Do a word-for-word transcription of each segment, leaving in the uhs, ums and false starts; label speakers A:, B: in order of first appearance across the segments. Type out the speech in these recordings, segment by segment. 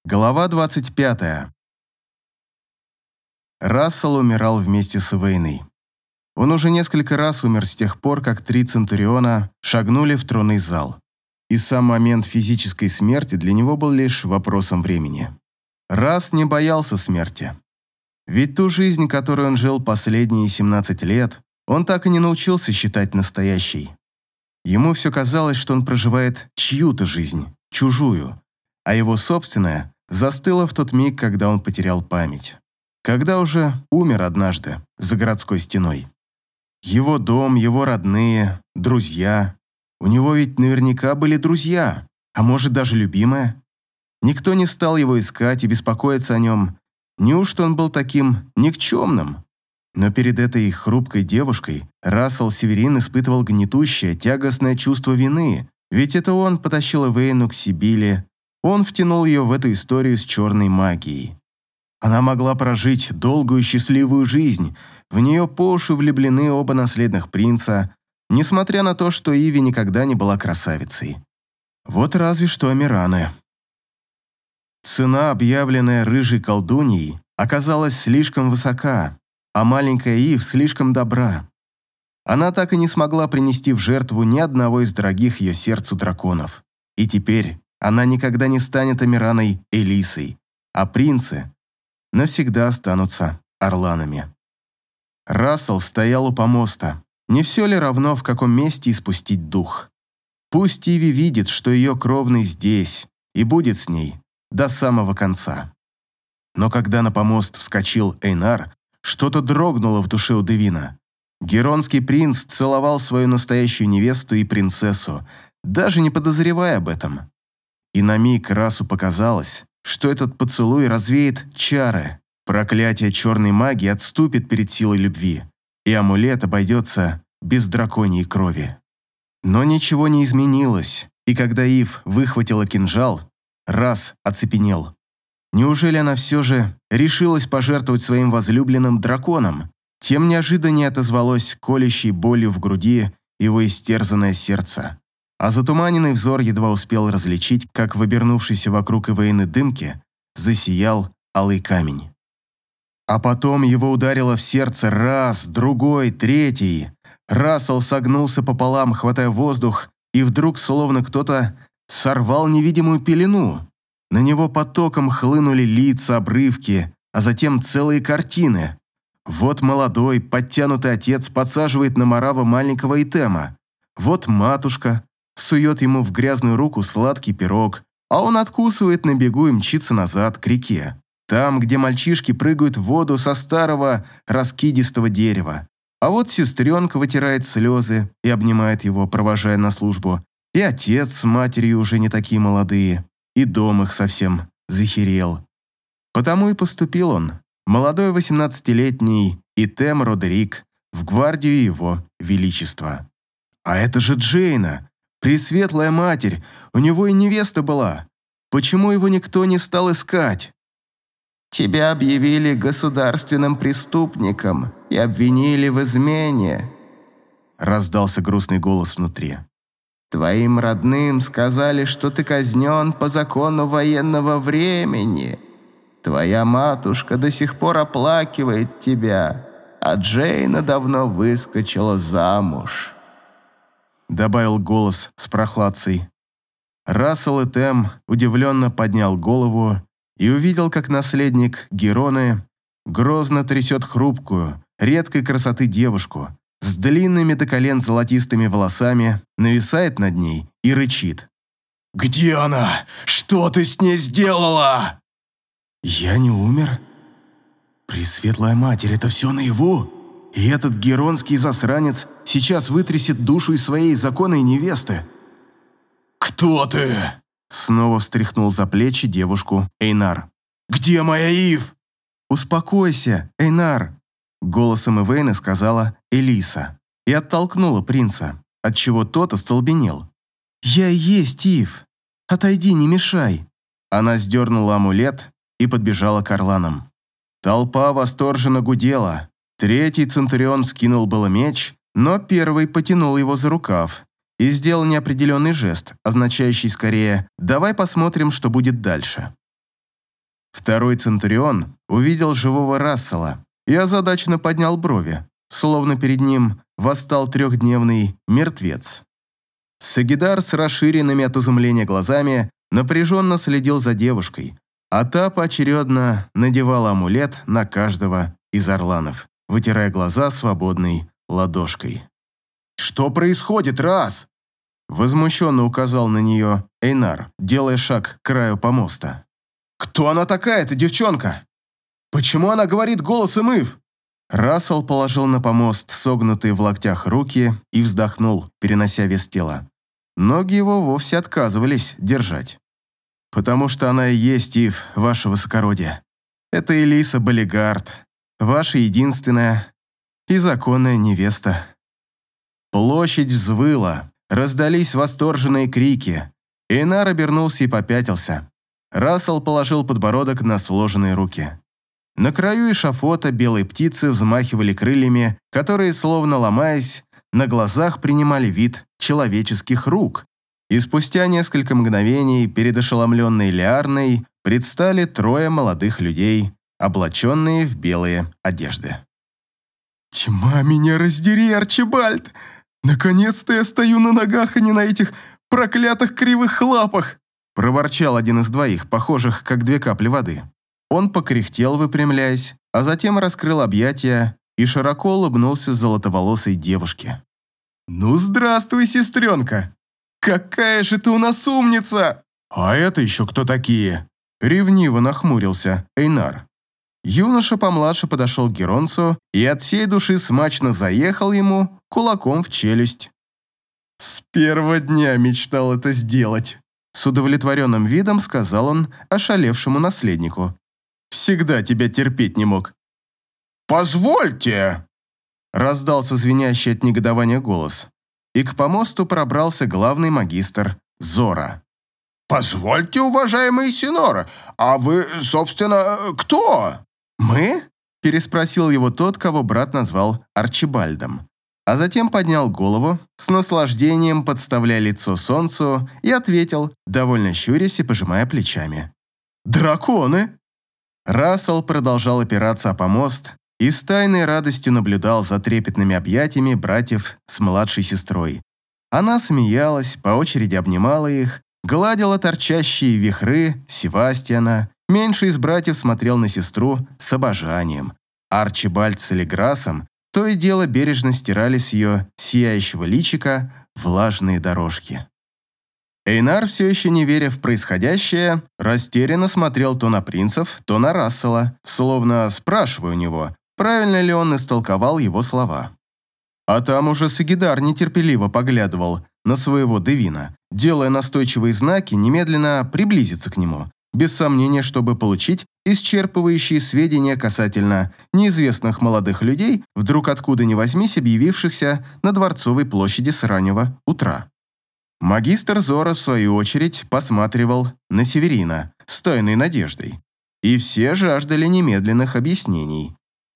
A: Глава двадцать пятая. Рассел умирал вместе с Эвейной. Он уже несколько раз умер с тех пор, как три Центуриона шагнули в тронный зал. И сам момент физической смерти для него был лишь вопросом времени. Расс не боялся смерти. Ведь ту жизнь, которую он жил последние семнадцать лет, он так и не научился считать настоящей. Ему все казалось, что он проживает чью-то жизнь, чужую, а его собственная застыла в тот миг, когда он потерял память. Когда уже умер однажды за городской стеной. Его дом, его родные, друзья. У него ведь наверняка были друзья, а может даже любимая. Никто не стал его искать и беспокоиться о нем. Неужто он был таким никчемным? Но перед этой хрупкой девушкой Рассел Северин испытывал гнетущее, тягостное чувство вины, ведь это он потащил Эвейну к Сибилле. Он втянул ее в эту историю с черной магией. Она могла прожить долгую счастливую жизнь, в нее по уши влюблены оба наследных принца, несмотря на то, что Иви никогда не была красавицей. Вот разве что Амираны. Цена, объявленная рыжей колдуньей, оказалась слишком высока, а маленькая Ив слишком добра. Она так и не смогла принести в жертву ни одного из дорогих ее сердцу драконов. И теперь она никогда не станет Амираной Элисой, а принцы навсегда останутся орланами. Рассел стоял у помоста. Не все ли равно, в каком месте испустить дух? Пусть Иви видит, что ее кровный здесь, и будет с ней до самого конца. Но когда на помост вскочил Эйнар, что-то дрогнуло в душе у Девина. Геронский принц целовал свою настоящую невесту и принцессу, даже не подозревая об этом. И на миг Рассу показалось, что этот поцелуй развеет чары, проклятие черной магии отступит перед силой любви, и амулет обойдется без драконьей крови. Но ничего не изменилось, и когда Ив выхватила кинжал, Расс оцепенел. Неужели она все же решилась пожертвовать своим возлюбленным драконом? Тем неожиданнее отозвалось колющей болью в груди его истерзанное сердце. А затуманенный взор едва успел различить, как в обернувшейся вокруг Эвейны дымке засиял алый камень. А потом его ударило в сердце раз, другой, третий. Рассел согнулся пополам, хватая воздух, и вдруг, словно кто-то сорвал невидимую пелену. На него потоком хлынули лица, обрывки, а затем целые картины. Вот молодой, подтянутый отец подсаживает на Марава маленького Итема. Вот матушка сует ему в грязную руку сладкий пирог, а он откусывает на бегу и мчится назад, к реке. Там, где мальчишки прыгают в воду со старого раскидистого дерева. А вот сестренка вытирает слезы и обнимает его, провожая на службу. И отец с матерью уже не такие молодые, и дом их совсем захерел. Потому и поступил он, молодой восемнадцатилетний Итем Родерик, в гвардию его величества. А это же Джейна! Пресветлая матерь, у него и невеста была. Почему его никто не стал искать? Тебя объявили государственным преступником и обвинили в измене. Раздался грустный голос внутри. Твоим родным сказали, что ты казнен по закону военного времени. Твоя матушка до сих пор оплакивает тебя, а Джейна давно выскочила замуж. Добавил голос с прохладцей. Рассел Итем удивленно поднял голову и увидел, как наследник Героны грозно трясет хрупкую, редкой красоты девушку с длинными до колен золотистыми волосами, нависает над ней и рычит. «Где она? Что ты с ней сделала?» «Я не умер. Пресветлая Матерь, это все наяву? И этот геронский засранец сейчас вытрясет душу из своей законной невесты». «Кто ты?» Снова встряхнул за плечи девушку Эйнар. «Где моя Ив?» «Успокойся, Эйнар», — голосом Эвейны сказала Элиса и оттолкнула принца, отчего тот остолбенел. «Я и есть Ив. Отойди, не мешай». Она сдернула амулет и подбежала к орланам. Толпа восторженно гудела. Третий Центурион скинул было меч, но первый потянул его за рукав и сделал неопределенный жест, означающий скорее «давай посмотрим, что будет дальше». Второй Центурион увидел живого Рассела и озадаченно поднял брови, словно перед ним восстал трехдневный мертвец. Сагидар с расширенными от изумления глазами напряженно следил за девушкой, а та поочередно надевала амулет на каждого из орланов, вытирая глаза свободной ладошкой. «Что происходит, Рас?» Возмущенно указал на нее Эйнар, делая шаг к краю помоста. «Кто она такая, эта девчонка? Почему она говорит голосом Ив?» Рассел положил на помост согнутые в локтях руки и вздохнул, перенося вес тела. Ноги его вовсе отказывались держать. «Потому что она и есть Ив, ваше высокородие. Это Элиса Балигард, ваша единственная и законная невеста». Площадь взвыла, раздались восторженные крики. Эйнар обернулся и попятился. Рассел положил подбородок на сложенные руки. На краю эшафота белые птицы взмахивали крыльями, которые, словно ломаясь, на глазах принимали вид человеческих рук. И спустя несколько мгновений перед ошеломленной Лиарной предстали трое молодых людей, облаченные в белые одежды. «Тьма меня раздери, Арчибальд! Наконец-то я стою на ногах, а не на этих проклятых кривых лапах!» проворчал один из двоих, похожих как две капли воды. Он покряхтел, выпрямляясь, а затем раскрыл объятия и широко улыбнулся золотоволосой девушке. «Ну, здравствуй, сестренка! Какая же ты у нас умница!» «А это еще кто такие?» Ревниво нахмурился Эйнар. Юноша помладше подошел к Геронцу и от всей души смачно заехал ему кулаком в челюсть. «С первого дня мечтал это сделать», — с удовлетворенным видом сказал он ошалевшему наследнику. «Всегда тебя терпеть не мог». «Позвольте!» — раздался звенящий от негодования голос, и к помосту пробрался главный магистр Зора. «Позвольте, уважаемый Синора, а вы, собственно, кто?» «Мы?» – переспросил его тот, кого брат назвал Арчибальдом, а затем поднял голову, с наслаждением подставляя лицо солнцу, и ответил, довольно щурясь и пожимая плечами. «Драконы!» Рассел продолжал опираться о помост и с тайной радостью наблюдал за трепетными объятиями братьев с младшей сестрой. Она смеялась, по очереди обнимала их, гладила торчащие вихры Севастьяна. Меньший из братьев смотрел на сестру с обожанием. Арчибальд с Элиграсом то и дело бережно стирали с ее сияющего личика влажные дорожки. Эйнар, все еще не веря в происходящее, растерянно смотрел то на принцев, то на Рассела, словно спрашивая у него, правильно ли он истолковал его слова. А там уже Сагидар нетерпеливо поглядывал на своего Девина, делая настойчивые знаки немедленно приблизиться к нему, без сомнения, чтобы получить исчерпывающие сведения касательно неизвестных молодых людей, вдруг откуда ни возьмись объявившихся на Дворцовой площади с раннего утра. Магистр Зора, в свою очередь, посматривал на Северина с тайной надеждой, и все жаждали немедленных объяснений.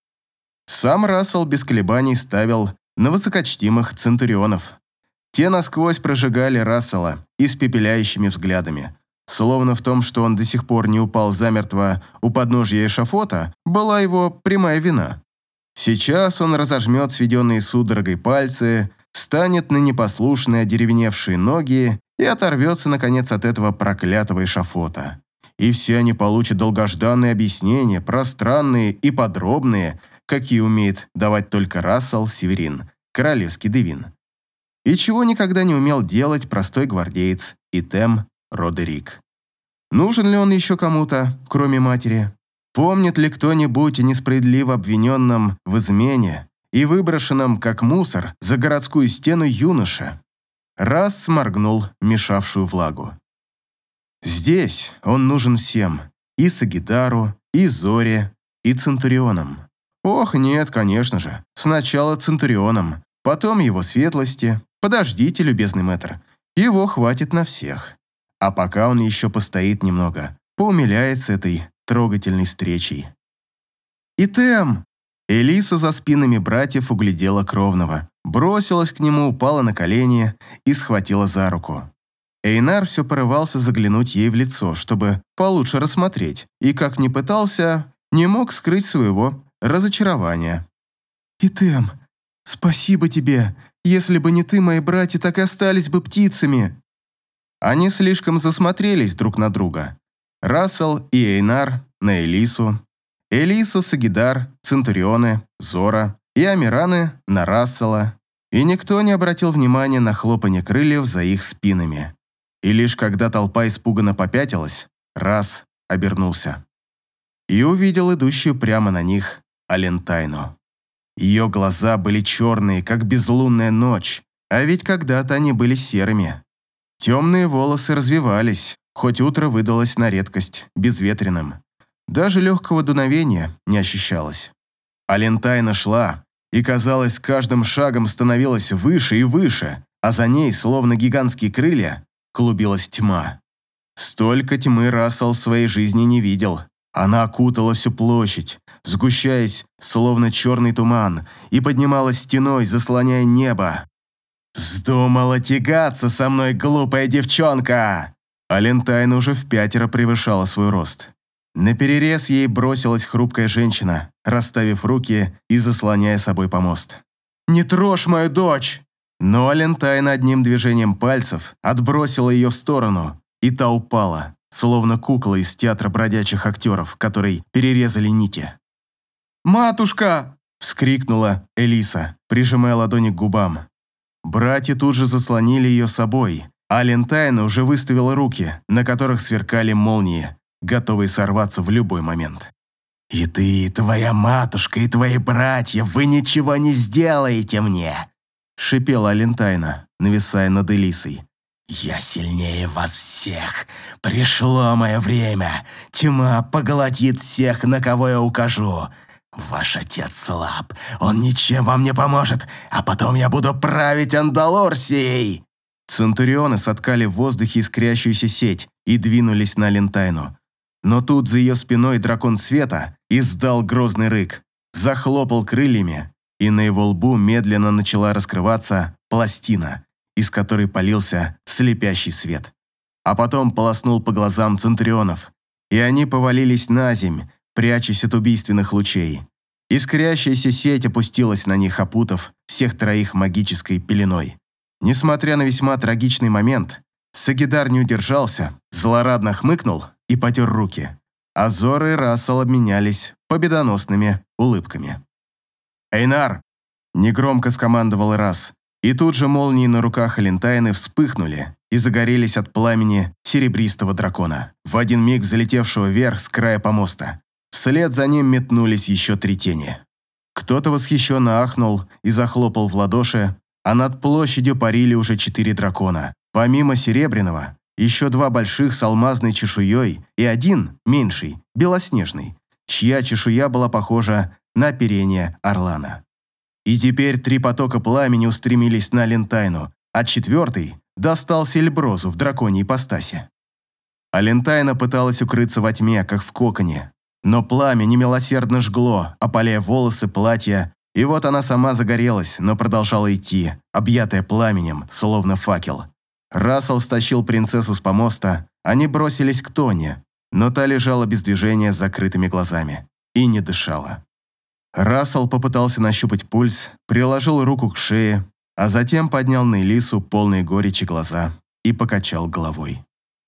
A: Сам Рассел без колебаний ставил на высокочтимых центурионов. Те насквозь прожигали Рассела испепеляющими взглядами. Словно в том, что он до сих пор не упал замертво у подножья эшафота, была его прямая вина. Сейчас он разожмет сведенные судорогой пальцы, встанет на непослушные одеревеневшие ноги и оторвется, наконец, от этого проклятого эшафота. И все они получат долгожданные объяснения, пространные и подробные, какие умеет давать только Рассел Северин, королевский Девин. И чего никогда не умел делать простой гвардеец Итем Родерик. Нужен ли он еще кому-то, кроме матери? Помнит ли кто-нибудь о несправедливо обвиненном в измене и выброшенном, как мусор, за городскую стену юноше? Раз сморгнул мешавшую влагу. Здесь он нужен всем, и Сагидару, и Зоре, и Центурионам. Ох, нет, конечно же, сначала Центурионам, потом его светлости. Подождите, любезный мэтр, его хватит на всех. А пока он еще постоит немного, поумиляется этой трогательной встречей. «Итем!» Элиса за спинами братьев углядела кровного, бросилась к нему, упала на колени и схватила за руку. Эйнар все порывался заглянуть ей в лицо, чтобы получше рассмотреть, и, как ни пытался, не мог скрыть своего разочарования. «Итем, спасибо тебе. Если бы не ты, мои братья так и остались бы птицами». Они слишком засмотрелись друг на друга. Рассел и Эйнар на Элису, Элиса, Сагидар, Центурионы, Зора и Амираны на Рассела, и никто не обратил внимания на хлопанье крыльев за их спинами. И лишь когда толпа испуганно попятилась, Расс обернулся и увидел идущую прямо на них Алентайну. Ее глаза были черные, как безлунная ночь, а ведь когда-то они были серыми. Темные волосы развивались, хоть утро выдалось на редкость безветренным. Даже легкого дуновения не ощущалось. Алентайна шла, и, казалось, с каждым шагом становилась выше и выше, а за ней, словно гигантские крылья, клубилась тьма. Столько тьмы Рассел в своей жизни не видел. Она окутала всю площадь, сгущаясь, словно черный туман, и поднималась стеной, заслоняя небо. «Вздумала тягаться со мной, глупая девчонка!» Алентайна уже в пятеро превышала свой рост. Наперерез ей бросилась хрупкая женщина, расставив руки и заслоняя собой помост. «Не трожь мою дочь!» Но Алентайна одним движением пальцев отбросила ее в сторону, и та упала, словно кукла из театра бродячих актеров, которой перерезали нити. «Матушка!» – вскрикнула Элиса, прижимая ладони к губам. Братья тут же заслонили ее собой, а Алентайна уже выставила руки, на которых сверкали молнии, готовые сорваться в любой момент. «И ты, и твоя матушка, и твои братья, вы ничего не сделаете мне!» – шипела Алентайна, нависая над Элисой. «Я сильнее вас всех. Пришло мое время. Тьма поглотит всех, на кого я укажу. Ваш отец слаб, он ничем вам не поможет, а потом я буду править Андалорсией!» Центурионы соткали в воздухе искрящуюся сеть и двинулись на Алентайну. Но тут за ее спиной дракон света издал грозный рык, захлопал крыльями, и на его лбу медленно начала раскрываться пластина, из которой палился слепящий свет. А потом полоснул по глазам центурионов, и они повалились на земь, прячась от убийственных лучей. Искрящаяся сеть опустилась на них, опутав всех троих магической пеленой. Несмотря на весьма трагичный момент, Сагидар не удержался, злорадно хмыкнул и потер руки, а Зора и Рассел обменялись победоносными улыбками. «Эйнар!» – негромко скомандовал Расс, и тут же молнии на руках Алентайны вспыхнули и загорелись от пламени серебристого дракона, в один миг взлетевшего вверх с края помоста. Вслед за ним метнулись еще три тени. Кто-то восхищенно ахнул и захлопал в ладоши, а над площадью парили уже четыре дракона. Помимо серебряного, еще два больших с алмазной чешуей и один, меньший, белоснежный, чья чешуя была похожа на оперение орлана. И теперь три потока пламени устремились на Алентайну, а четвертый достался Эльброзу в драконьей ипостаси. Алентайна пыталась укрыться во тьме, как в коконе, но пламя немилосердно жгло, опаляя волосы, платья, и вот она сама загорелась, но продолжала идти, объятая пламенем, словно факел. Рассел стащил принцессу с помоста, они бросились к Тоне, но та лежала без движения с закрытыми глазами и не дышала. Рассел попытался нащупать пульс, приложил руку к шее, а затем поднял на Элису полные горечи глаза и покачал головой.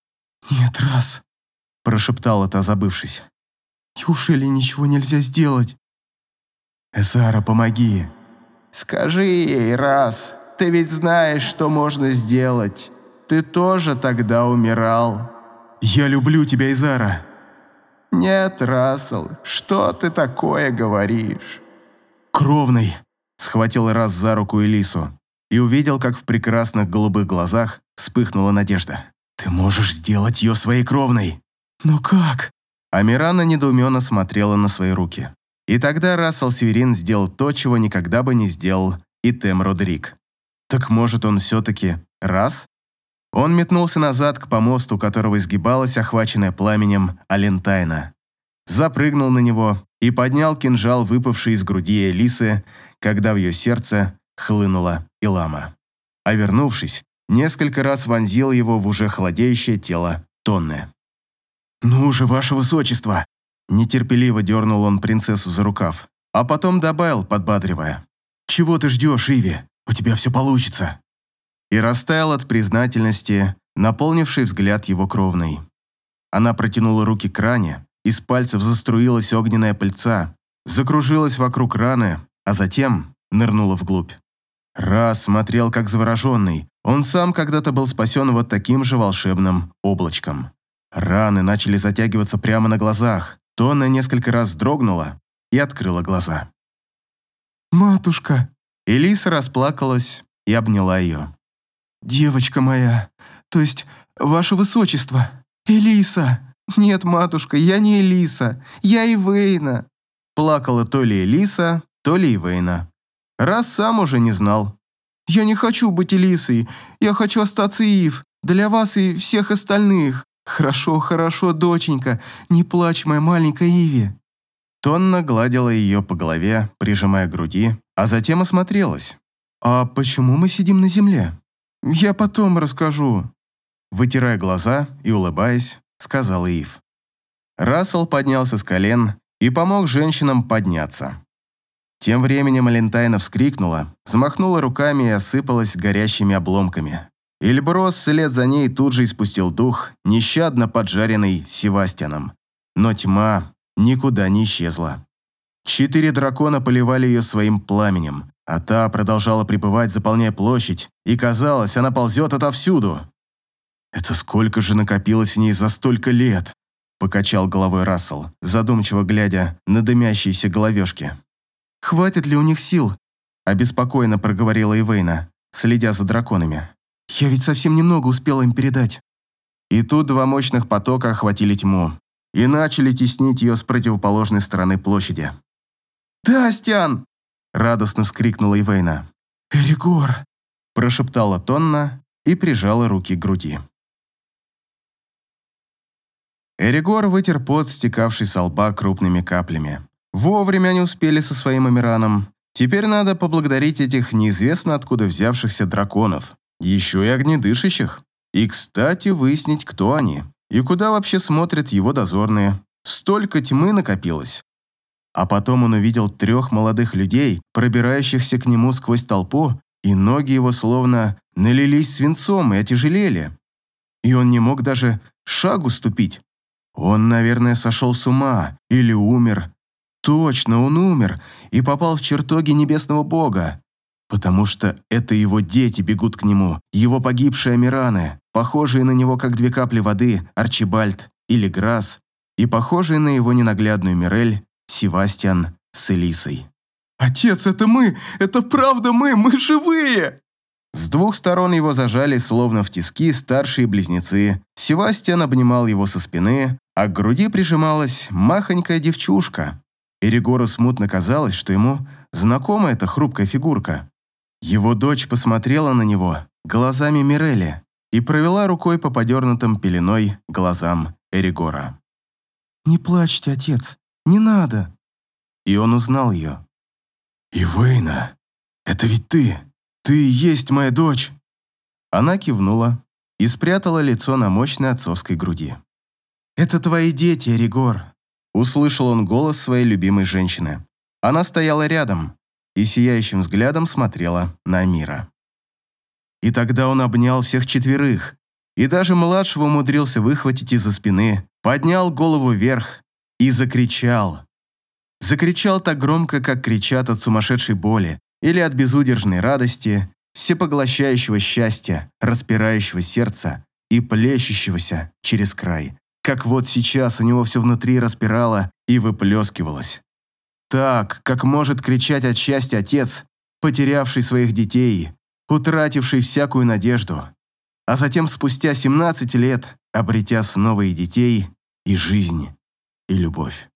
A: «Нет, Расс», – прошептала та, забывшись. «Неужели ничего нельзя сделать?» «Эзара, помоги!» «Скажи ей, Расс, ты ведь знаешь, что можно сделать. Ты тоже тогда умирал». «Я люблю тебя, Эзара!» «Нет, Рассел, что ты такое говоришь?» «Кровный!» – схватил Расс за руку Элису и увидел, как в прекрасных голубых глазах вспыхнула надежда. «Ты можешь сделать ее своей кровной!» «Но как?» Амирана недоуменно смотрела на свои руки. И тогда Рассел Северин сделал то, чего никогда бы не сделал Итем Родрик. Так может, он все-таки Расс? Он метнулся назад к помосту, у которого изгибалась охваченная пламенем Алентайна. Запрыгнул на него и поднял кинжал, выпавший из груди Элисы, когда в ее сердце хлынула Илама. А вернувшись, несколько раз вонзил его в уже холодеющее тело Тонны. «Ну же, ваше высочество!» Нетерпеливо дернул он принцессу за рукав, а потом добавил, подбадривая. «Чего ты ждешь, Иви? У тебя все получится!» И растаял от признательности, наполнивший взгляд его кровной. Она протянула руки к ране, из пальцев заструилась огненная пыльца, закружилась вокруг раны, а затем нырнула вглубь. Раз смотрел как завороженный, он сам когда-то был спасен вот таким же волшебным облачком. Раны начали затягиваться прямо на глазах. Тонна несколько раз вздрогнула и открыла глаза. «Матушка!» Элиса расплакалась и обняла ее. «Девочка моя, то есть ваше высочество, Элиса!» «Нет, матушка, я не Элиса, я Ивейна!» Плакала то ли Элиса, то ли Ивейна. Раз сам уже не знал. «Я не хочу быть Элисой, я хочу остаться Ив, для вас и всех остальных. Хорошо, хорошо, доченька, не плачь, моя маленькая Иви». Тонна гладила ее по голове, прижимая к груди, а затем осмотрелась. «А почему мы сидим на земле?» «Я потом расскажу», вытирая глаза и улыбаясь, сказал Ив. Рассел поднялся с колен и помог женщинам подняться. Тем временем Алентайна вскрикнула, взмахнула руками и осыпалась горящими обломками. Эльброс вслед за ней тут же испустил дух, нещадно поджаренный Севастьяном. Но тьма никуда не исчезла. Четыре дракона поливали ее своим пламенем, а та продолжала пребывать, заполняя площадь, и казалось, она ползет отовсюду. «Это сколько же накопилось в ней за столько лет?» – покачал головой Рассел, задумчиво глядя на дымящиеся головешки. «Хватит ли у них сил?» – обеспокоенно проговорила Ивейна, следя за драконами. «Я ведь совсем немного успела им передать». И тут два мощных потока охватили тьму и начали теснить ее с противоположной стороны площади. «Дастиан!» – радостно вскрикнула Ивейна. «Эригор!» – прошептала Тонна и прижала руки к груди. Эригор вытер пот, стекавший со лба крупными каплями. Вовремя они успели со своим Амираном. Теперь надо поблагодарить этих неизвестно откуда взявшихся драконов, еще и огнедышащих. И, кстати, выяснить, кто они и куда вообще смотрят его дозорные. Столько тьмы накопилось. А потом он увидел трех молодых людей, пробирающихся к нему сквозь толпу, и ноги его словно налились свинцом и отяжелели. И он не мог даже шагу ступить. Он, наверное, сошел с ума или умер. Точно, он умер и попал в чертоги небесного бога. Потому что это его дети бегут к нему, его погибшие Амираны, похожие на него, как две капли воды, Арчибальд или Грасс, и похожие на его ненаглядную Мирель, Севастьян с Элисой. «Отец, это мы! Это правда мы! Мы живые!» С двух сторон его зажали, словно в тиски, старшие близнецы. Севастьян обнимал его со спины, а к груди прижималась махонькая девчушка. Эригору смутно казалось, что ему знакома эта хрупкая фигурка. Его дочь посмотрела на него глазами Мирели и провела рукой по подернутым пеленой глазам Эригора. «Не плачьте, отец, не надо!» И он узнал ее. «Ивейна, это ведь ты! Ты и есть моя дочь!» Она кивнула и спрятала лицо на мощной отцовской груди. «Это твои дети, Эригор!» Услышал он голос своей любимой женщины. Она стояла рядом и сияющим взглядом смотрела на Амира. И тогда он обнял всех четверых, и даже младшего умудрился выхватить из-за спины, поднял голову вверх и закричал. Закричал так громко, как кричат от сумасшедшей боли или от безудержной радости, всепоглощающего счастья, распирающего сердца и плещущегося через край. Как вот сейчас у него все внутри распирало и выплескивалось. Так, как может кричать от счастья отец, потерявший своих детей, утративший всякую надежду, а затем спустя семнадцать лет обретя снова и детей, и жизнь, и любовь.